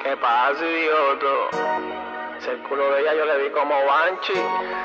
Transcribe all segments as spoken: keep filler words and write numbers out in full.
¿Qué pasa, idioto? Si el culo de ella yo le vi como Banshee.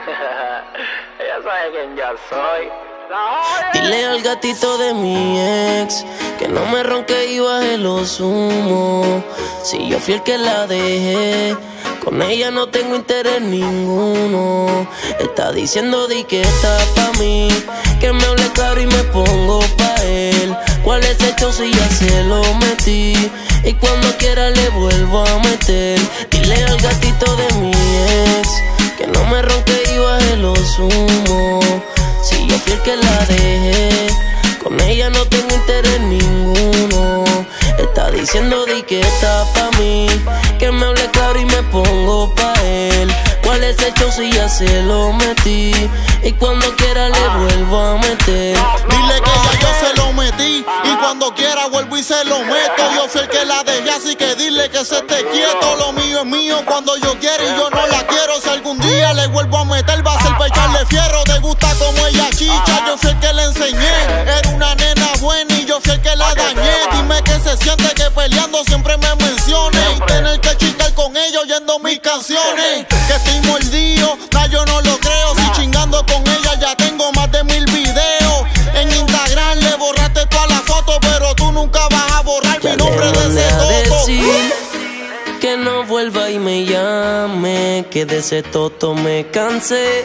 Ella sabe quién ya soy. Dile al gatito de mi ex que no me ronque y baje los humos. Si yo fui el que la dejé, con ella no tengo interés ninguno. Está diciendo di que está pa' mí, que me hable claro y me pongo pa' él. ¿Cuál es el show si ya se lo metí? Y cuando quiera le vuelvo a meter. Dile al gatito de mi ex que no me ronque y baje los humos. Si yo fui el que la dejé, con ella no tengo interés ninguno. Está diciendo di que está pa' mí, que me hable claro y me pongo pa' él. ¿Cuál es el show si ya se lo metí? Y cuando quiera le vuelvo a meter. Dile que ya yo se lo metí y cuando quiera vuelvo y se lo meto. Yo soy el que la dejé, así que dile que se esté quieto. Lo mío es mío cuando yo quiero y yo no la quiero. Si algún día le vuelvo a meter va a ser pa' echarle fierro. Te gusta como ella chicha, yo soy el que le enseñé. Era una nena buena y yo soy el que la dañé. Dime que se siente que peleando siempre me mencione y tener que chicar con ella oyendo mis canciones. Que estoy mordido, nah, yo no lo creo. Si chingando con ella ya tengo más de mil videos. En Instagram le borraste todas las fotos, pero tú nunca vas a borrar ya mi nombre de ese toto. Decir que no vuelva y me llame, que de ese toto me cansé.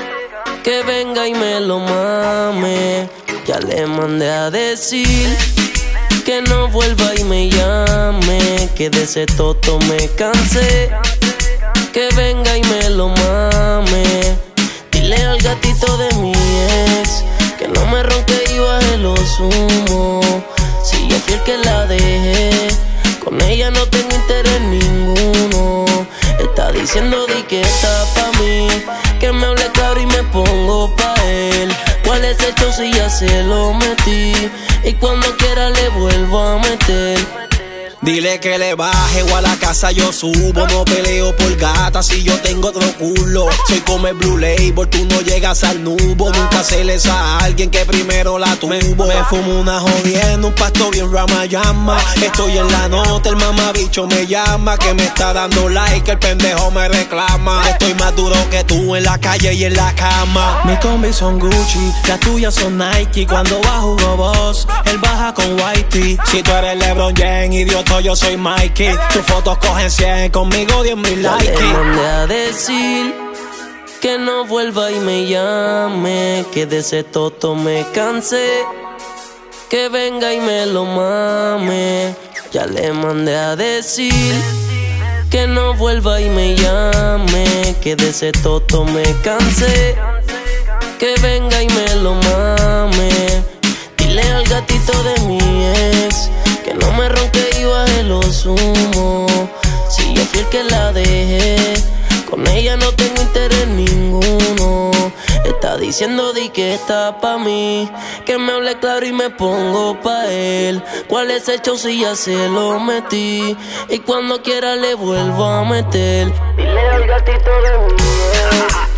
Que venga y me lo mame. Ya le mandé a decir que no vuelva y me llame, que de ese toto me cansé. Que venga y me lo mame. Dile al gatito de mi ex que no me ronque y baje los humos. Si yo fui el que la dejé, con ella no tengo interés ninguno. Está diciendo di que está pa' mí, que me hable claro y me pongo pa' él. ¿Cuál es el show si ya se lo metí? Y cuando quiera le vuelvo a meter. Dile que le baje o a la casa yo subo. No peleo por gata si yo tengo otro culo. Soy como el Blue Label, tú no llegas al nubo. Nunca se les a alguien que primero la tuvo. Me fumo una jodiendo, un pasto bien Ramayama. Estoy en la nota, el mamabicho me llama. Que me está dando like, el pendejo me reclama. Estoy más duro que tú en la calle y en la cama. Mis combis son Gucci, las tuyas son Nike. Cuando bajo Hugo Boss, él baja con Whitey. Si tú eres LeBron James, idiota, yo soy Mikey. Tus fotos cogen cien, conmigo diez mil likes. Ya le mandé a decir que no vuelva y me llame, que de ese toto me cansé. Que venga y me lo mame. Ya le mandé a decir que no vuelva y me llame, que de ese toto me cansé. Que venga y me lo mame. Dile al gatito de mi ex que no me ronque y baje los humos. Si yo fui el que la dejé, con ella no tengo interés ninguno. Está diciendo di que está pa' mí, que me hable claro y me pongo pa' él. ¿Cuál es el show si ya se lo metí? Y cuando quiera le vuelvo a meter. Dile al gatito de mi ex